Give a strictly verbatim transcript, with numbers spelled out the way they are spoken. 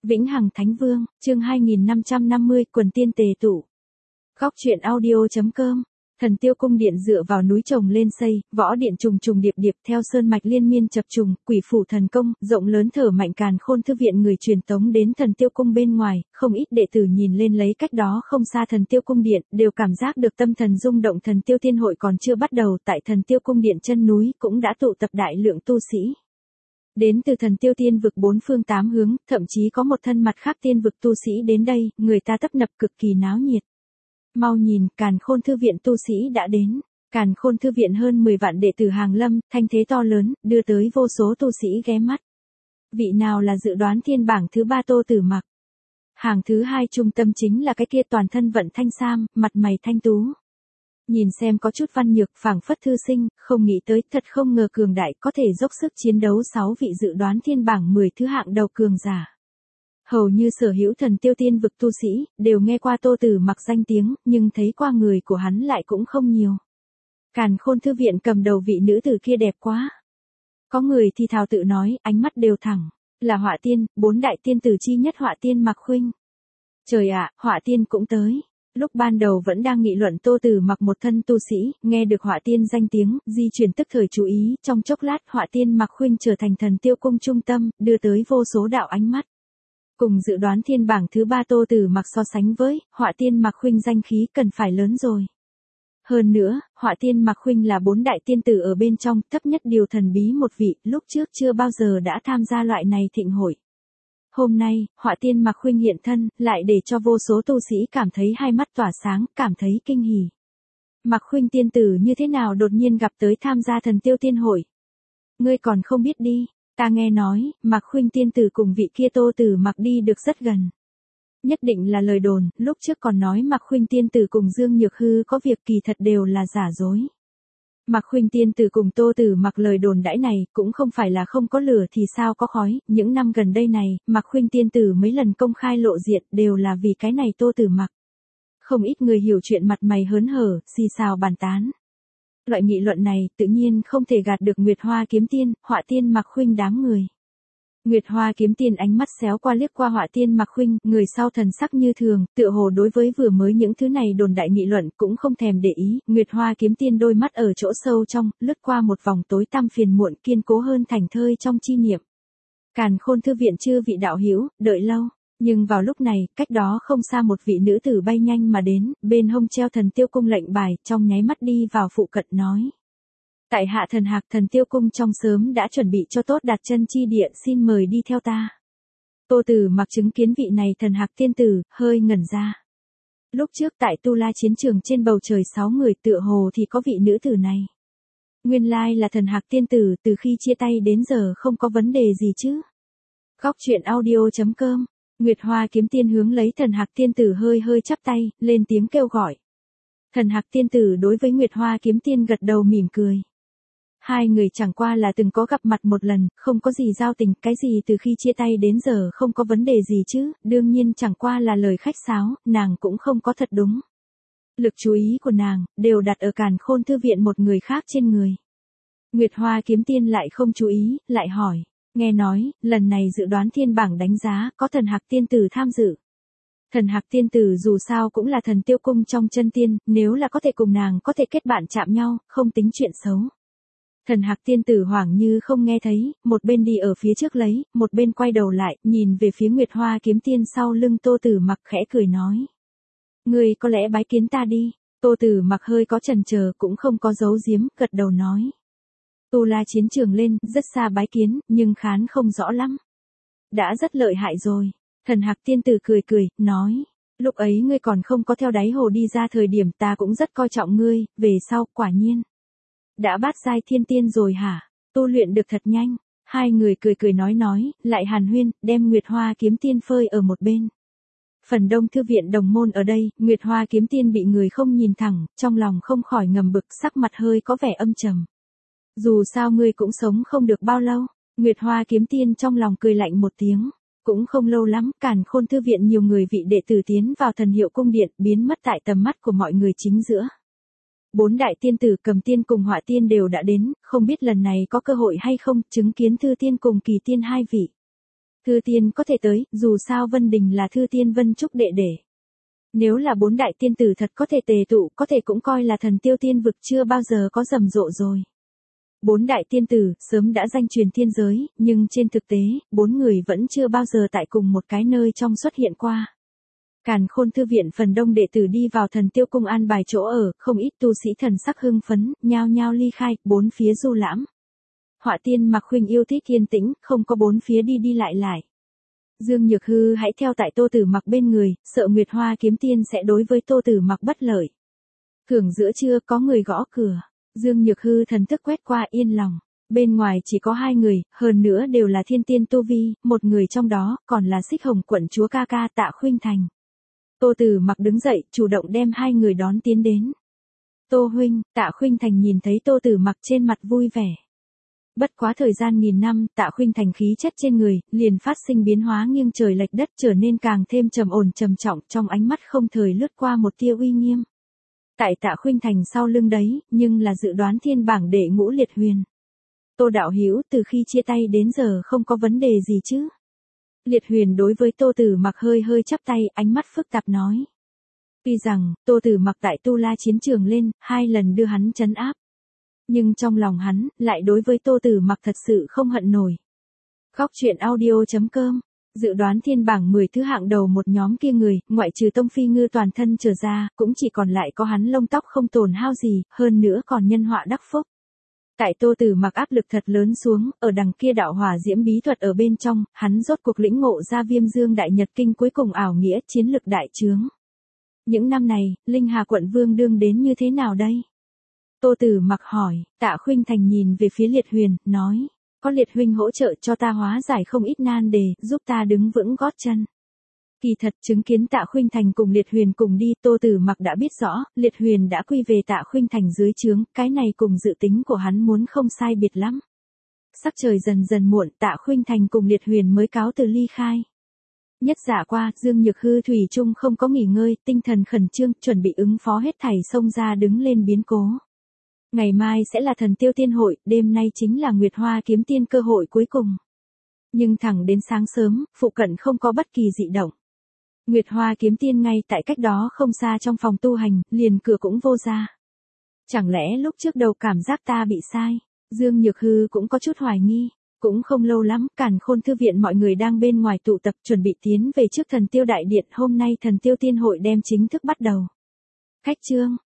Vĩnh Hằng Thánh Vương, chương hai nghìn năm trăm năm mươi, quần tiên tề tụ. Góc truyện audio chấm com. Thần Tiêu Cung điện dựa vào núi trồng lên xây, võ điện trùng trùng điệp điệp theo sơn mạch liên miên chập trùng, quỷ phủ thần công, rộng lớn thở mạnh càn khôn thư viện người truyền tống đến Thần Tiêu Cung bên ngoài, không ít đệ tử nhìn lên lấy cách đó không xa Thần Tiêu Cung điện, đều cảm giác được tâm thần rung động. Thần Tiêu Tiên hội còn chưa bắt đầu, tại Thần Tiêu Cung điện chân núi cũng đã tụ tập đại lượng tu sĩ. Đến từ Thần Tiêu Tiên vực bốn phương tám hướng, thậm chí có một thân mặt khác tiên vực tu sĩ đến đây, người ta tấp nập cực kỳ náo nhiệt. Mau nhìn, Càn Khôn thư viện tu sĩ đã đến. Càn Khôn thư viện hơn mười vạn đệ tử hàng lâm, thanh thế to lớn, đưa tới vô số tu sĩ ghé mắt. Vị nào là dự đoán thiên bảng thứ ba Tô Tử Mặc? Hàng thứ hai trung tâm chính là cái kia toàn thân vận thanh sam, mặt mày thanh tú. Nhìn xem có chút văn nhược, phảng phất thư sinh, không nghĩ tới, thật không ngờ cường đại có thể dốc sức chiến đấu sáu vị dự đoán thiên bảng mười thứ hạng đầu cường giả. Hầu như sở hữu Thần Tiêu Tiên vực tu sĩ, đều nghe qua Tô Tử Mặc danh tiếng, nhưng thấy qua người của hắn lại cũng không nhiều. Càn Khôn thư viện cầm đầu vị nữ tử kia đẹp quá. Có người thì thào tự nói, ánh mắt đều thẳng, là Họa Tiên, bốn đại tiên tử chi nhất Họa Tiên Mặc Khuynh. Trời ạ, Họa Tiên cũng tới. Lúc ban đầu vẫn đang nghị luận Tô Tử Mặc một thân tu sĩ, nghe được Họa Tiên danh tiếng, di chuyển tức thời chú ý, trong chốc lát Họa Tiên Mặc Khuynh trở thành Thần Tiêu Cung trung tâm, đưa tới vô số đạo ánh mắt. Cùng dự đoán thiên bảng thứ ba Tô Tử Mặc so sánh với, Họa Tiên Mặc Khuynh danh khí cần phải lớn rồi. Hơn nữa, Họa Tiên Mặc Khuynh là bốn đại tiên tử ở bên trong, thấp nhất điều thần bí một vị, lúc trước chưa bao giờ đã tham gia loại này thịnh hội. Hôm nay, Họa Tiên Mặc Khuynh hiện thân, lại để cho vô số tu sĩ cảm thấy hai mắt tỏa sáng, cảm thấy kinh hỉ. Mặc Khuynh tiên tử như thế nào đột nhiên gặp tới tham gia Thần Tiêu Tiên hội? Ngươi còn không biết đi, ta nghe nói, Mặc Khuynh tiên tử cùng vị kia Tô Tử Mặc đi được rất gần. Nhất định là lời đồn, lúc trước còn nói Mặc Khuynh tiên tử cùng Dương Nhược Hư có việc kỳ thật đều là giả dối. Mặc Khuynh tiên tử cùng Tô Tử Mặc lời đồn đãi này, cũng không phải là không có lửa thì sao có khói, những năm gần đây này, Mặc Khuynh tiên tử mấy lần công khai lộ diện đều là vì cái này Tô Tử Mặc. Không ít người hiểu chuyện mặt mày hớn hở, xì xào bàn tán. Loại nghị luận này, tự nhiên không thể gạt được Nguyệt Hoa Kiếm Tiên, Họa Tiên Mặc Khuynh đám người. Nguyệt Hoa Kiếm Tiên ánh mắt xéo qua liếc qua Họa Tiên Mặc Khuynh, người sau thần sắc như thường, tựa hồ đối với vừa mới những thứ này đồn đại nghị luận cũng không thèm để ý. Nguyệt Hoa Kiếm Tiên đôi mắt ở chỗ sâu trong, lướt qua một vòng tối tăm phiền muộn, kiên cố hơn thảnh thơi trong chi niệm. Càn Khôn thư viện chư vị đạo hữu, đợi lâu. Nhưng vào lúc này, cách đó không xa một vị nữ tử bay nhanh mà đến, bên hông treo Thần Tiêu Cung lệnh bài, trong nháy mắt đi vào phụ cận nói. Tại hạ thần hạc Thần Tiêu Cung trong sớm đã chuẩn bị cho tốt đặt chân chi địa, xin mời đi theo ta. Tô Tử Mặc chứng kiến vị này thần hạc tiên tử, hơi ngẩn ra. Lúc trước tại Tu La chiến trường trên bầu trời sáu người tựa hồ thì có vị nữ tử này. Nguyên lai là thần hạc tiên tử, từ khi chia tay đến giờ không có vấn đề gì chứ. Góc truyện audio chấm com. Nguyệt Hoa Kiếm Tiên hướng lấy thần hạc tiên tử hơi hơi chắp tay, lên tiếng kêu gọi. Thần hạc tiên tử đối với Nguyệt Hoa Kiếm Tiên gật đầu mỉm cười. Hai người chẳng qua là từng có gặp mặt một lần, không có gì giao tình, cái gì từ khi chia tay đến giờ không có vấn đề gì chứ, đương nhiên chẳng qua là lời khách sáo, nàng cũng không có thật đúng. Lực chú ý của nàng, đều đặt ở Càn Khôn thư viện một người khác trên người. Nguyệt Hoa Kiếm Tiên lại không chú ý, lại hỏi, nghe nói, lần này dự đoán thiên bảng đánh giá, có thần hạc tiên tử tham dự. Thần hạc tiên tử dù sao cũng là Thần Tiêu Cung trong chân tiên, nếu là có thể cùng nàng có thể kết bạn chạm nhau, không tính chuyện xấu. Thần hạc tiên tử hoảng như không nghe thấy, một bên đi ở phía trước lấy, một bên quay đầu lại, nhìn về phía Nguyệt Hoa Kiếm Tiên sau lưng Tô Tử Mặc khẽ cười nói. Ngươi có lẽ bái kiến ta đi. Tô Tử Mặc hơi có chần chờ cũng không có giấu giếm, gật đầu nói. Tu La chiến trường lên, rất xa bái kiến, nhưng khán không rõ lắm. Đã rất lợi hại rồi. Thần hạc tiên tử cười cười, nói. Lúc ấy ngươi còn không có theo đáy hồ đi ra thời điểm ta cũng rất coi trọng ngươi, về sau, quả nhiên. Đã bát giai thiên tiên rồi hả? Tu luyện được thật nhanh. Hai người cười cười nói nói, lại hàn huyên, đem Nguyệt Hoa Kiếm Tiên phơi ở một bên. Phần đông thư viện đồng môn ở đây, Nguyệt Hoa Kiếm Tiên bị người không nhìn thẳng, trong lòng không khỏi ngầm bực, sắc mặt hơi có vẻ âm trầm. Dù sao ngươi cũng sống không được bao lâu. Nguyệt Hoa Kiếm Tiên trong lòng cười lạnh một tiếng. Cũng không lâu lắm, Càn Khôn thư viện nhiều người vị đệ tử tiến vào Thần Hiệu Cung điện, biến mất tại tầm mắt của mọi người chính giữa. Bốn đại tiên tử Cầm Tiên cùng Họa Tiên đều đã đến, không biết lần này có cơ hội hay không, chứng kiến Thư Tiên cùng Kỳ Tiên hai vị. Thư tiên có thể tới, dù sao Vân Đình là Thư tiên Vân Trúc đệ đệ. Nếu là bốn đại tiên tử thật có thể tề tụ, có thể cũng coi là thần tiêu tiên vực chưa bao giờ có rầm rộ rồi. Bốn đại tiên tử, sớm đã danh truyền thiên giới, nhưng trên thực tế, bốn người vẫn chưa bao giờ tại cùng một cái nơi trong xuất hiện qua. Càn Khôn thư viện phần đông đệ tử đi vào thần tiêu cung an bài chỗ ở, không ít tu sĩ thần sắc hưng phấn, nhao nhao ly khai, bốn phía du lãm. Họa tiên Mạc Khuynh yêu thích yên tĩnh, không có bốn phía đi đi lại lại. Dương Nhược Hư hãy theo tại Tô Tử Mặc bên người, sợ Nguyệt Hoa kiếm tiên sẽ đối với Tô Tử Mặc bất lợi. Thường giữa trưa có người gõ cửa, Dương Nhược Hư thần thức quét qua yên lòng. Bên ngoài chỉ có hai người, hơn nữa đều là thiên tiên tu vi, một người trong đó còn là Xích Hồng quận chúa ca ca Tạ Khuynh Thành. Tô Tử Mặc đứng dậy, chủ động đem hai người đón tiến đến. Tô huynh, Tạ Khuynh Thành nhìn thấy Tô Tử Mặc trên mặt vui vẻ. Bất quá thời gian nghìn năm, Tạ Khuynh Thành khí chất trên người, liền phát sinh biến hóa nghiêng trời lệch đất trở nên càng thêm trầm ổn trầm trọng, trong ánh mắt không thời lướt qua một tia uy nghiêm. Tại Tạ Khuynh Thành sau lưng đấy, nhưng là dự đoán thiên bảng đệ ngũ Liệt Huyền. Tô đạo hữu từ khi chia tay đến giờ không có vấn đề gì chứ? Liệt Huyền đối với Tô Tử Mặc hơi hơi chắp tay, ánh mắt phức tạp nói. Tuy rằng, Tô Tử Mặc tại Tu La chiến trường lên, hai lần đưa hắn trấn áp. Nhưng trong lòng hắn, lại đối với Tô Tử Mặc thật sự không hận nổi. Khóc chuyện audio chấm com, dự đoán thiên bảng mười thứ hạng đầu một nhóm kia người, ngoại trừ Tông Phi Ngư toàn thân trở ra, cũng chỉ còn lại có hắn lông tóc không tổn hao gì, hơn nữa còn nhân họa đắc phúc. Tại Tô Tử Mặc áp lực thật lớn xuống, ở đằng kia đạo hỏa diễm bí thuật ở bên trong, hắn rốt cuộc lĩnh ngộ ra Viêm Dương Đại Nhật Kinh cuối cùng ảo nghĩa chiến lực đại trướng. Những năm này, Linh Hà quận vương đương đến như thế nào đây? Tô Tử Mặc hỏi, Tạ Khuynh Thành nhìn về phía Liệt Huyền, nói, có Liệt huynh hỗ trợ cho ta hóa giải không ít nan đề, giúp ta đứng vững gót chân. Kỳ thật chứng kiến Tạ Khuynh Thành cùng Liệt Huyền cùng đi, Tô Tử Mặc đã biết rõ, Liệt Huyền đã quy về Tạ Khuynh Thành dưới trướng, cái này cùng dự tính của hắn muốn không sai biệt lắm. Sắc trời dần dần muộn, Tạ Khuynh Thành cùng Liệt Huyền mới cáo từ ly khai. Nhất giả qua, Dương Nhược Hư thủy chung không có nghỉ ngơi, tinh thần khẩn trương, chuẩn bị ứng phó hết thảy xông ra đứng lên biến cố. Ngày mai sẽ là thần tiêu tiên hội, đêm nay chính là Nguyệt Hoa kiếm tiên cơ hội cuối cùng. Nhưng thẳng đến sáng sớm, phụ cận không có bất kỳ dị động. Nguyệt Hoa kiếm tiên ngay tại cách đó không xa trong phòng tu hành, liền cửa cũng vô ra. Chẳng lẽ lúc trước đầu cảm giác ta bị sai? Dương Nhược Hư cũng có chút hoài nghi. Cũng không lâu lắm, Càn Khôn thư viện mọi người đang bên ngoài tụ tập chuẩn bị tiến về trước thần tiêu đại điện, hôm nay thần tiêu tiên hội đem chính thức bắt đầu. Khách trương,